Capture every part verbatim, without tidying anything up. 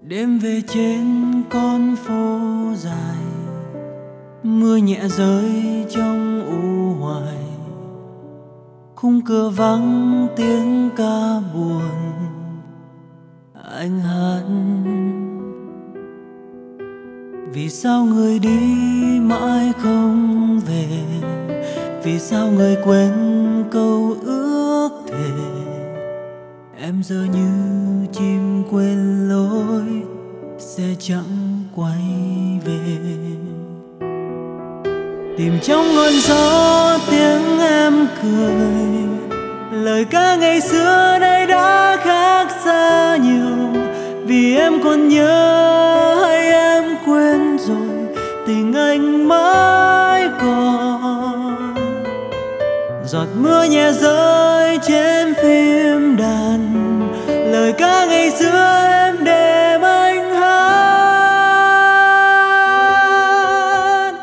Đêm về trên con phố dài, mưa nhẹ rơi trong u hoài, khung cửa vắng tiếng ca buồn anh hát. Vì sao người đi mãi không về, vì sao người quên câu ước thề, em giờ như chim quên lối sẽ chẳng quay về. Tìm trong ngọn gió tiếng em cười, lời ca ngày xưa nay đã khác xa nhiều. Vì em còn nhớ hay em quên rồi, tình anh mãi còn. Giọt mưa nhẹ rơi trên phim đàn, lời ca ngày xưa em đêm anh hát.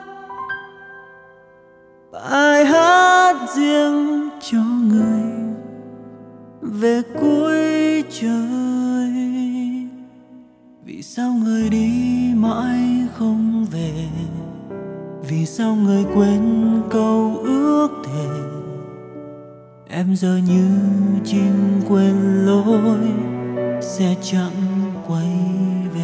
Bài hát riêng cho người về cuối trời. Vì sao người đi mãi không về, vì sao người quên câu ước thề, em giờ như chim quên lối sẽ chẳng quay về.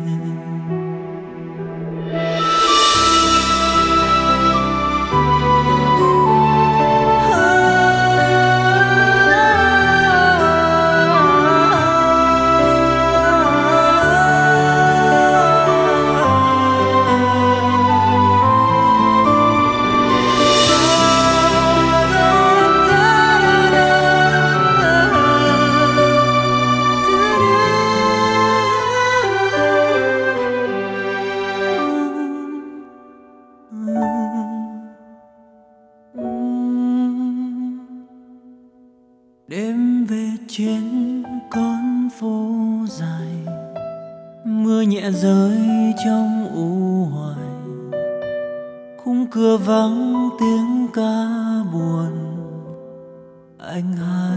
Đêm về trên con phố dài, mưa nhẹ rơi trong u hoài, khung cửa vắng tiếng ca buồn anh hát.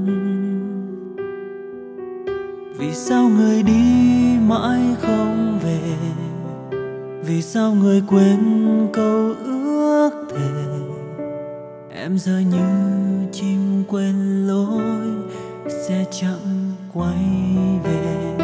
Vì sao người đi mãi không về, vì sao người quên câu ước thề, em giờ như chim quên lối sẽ chẳng quay về.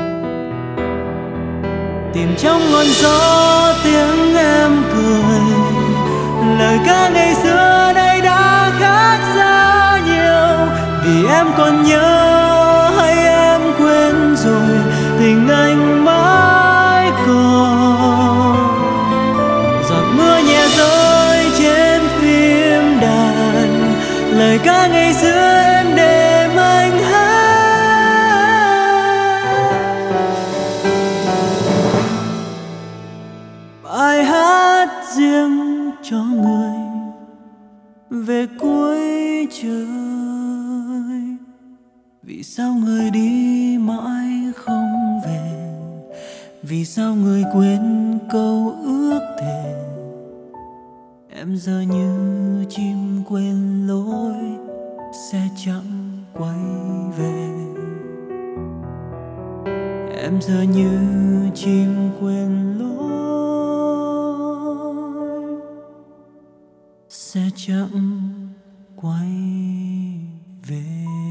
Tìm trong ngọn gió tiếng em cười, lời ca ngày xưa nay đã khác xa nhiều. Vì em còn nhớ hay em quên rồi, tình anh mãi còn. Giọt mưa nhẹ rơi trên phim đàn, lời ca ngày xưa em đêm anh hát. Bài hát riêng cho người về cuối trời. Vì sao người đi mãi không về, vì sao người quên câu ước thề, em giờ như chim quên lối sẽ chẳng quay về. Em giờ như chim quên lối sẽ chẳng quay về.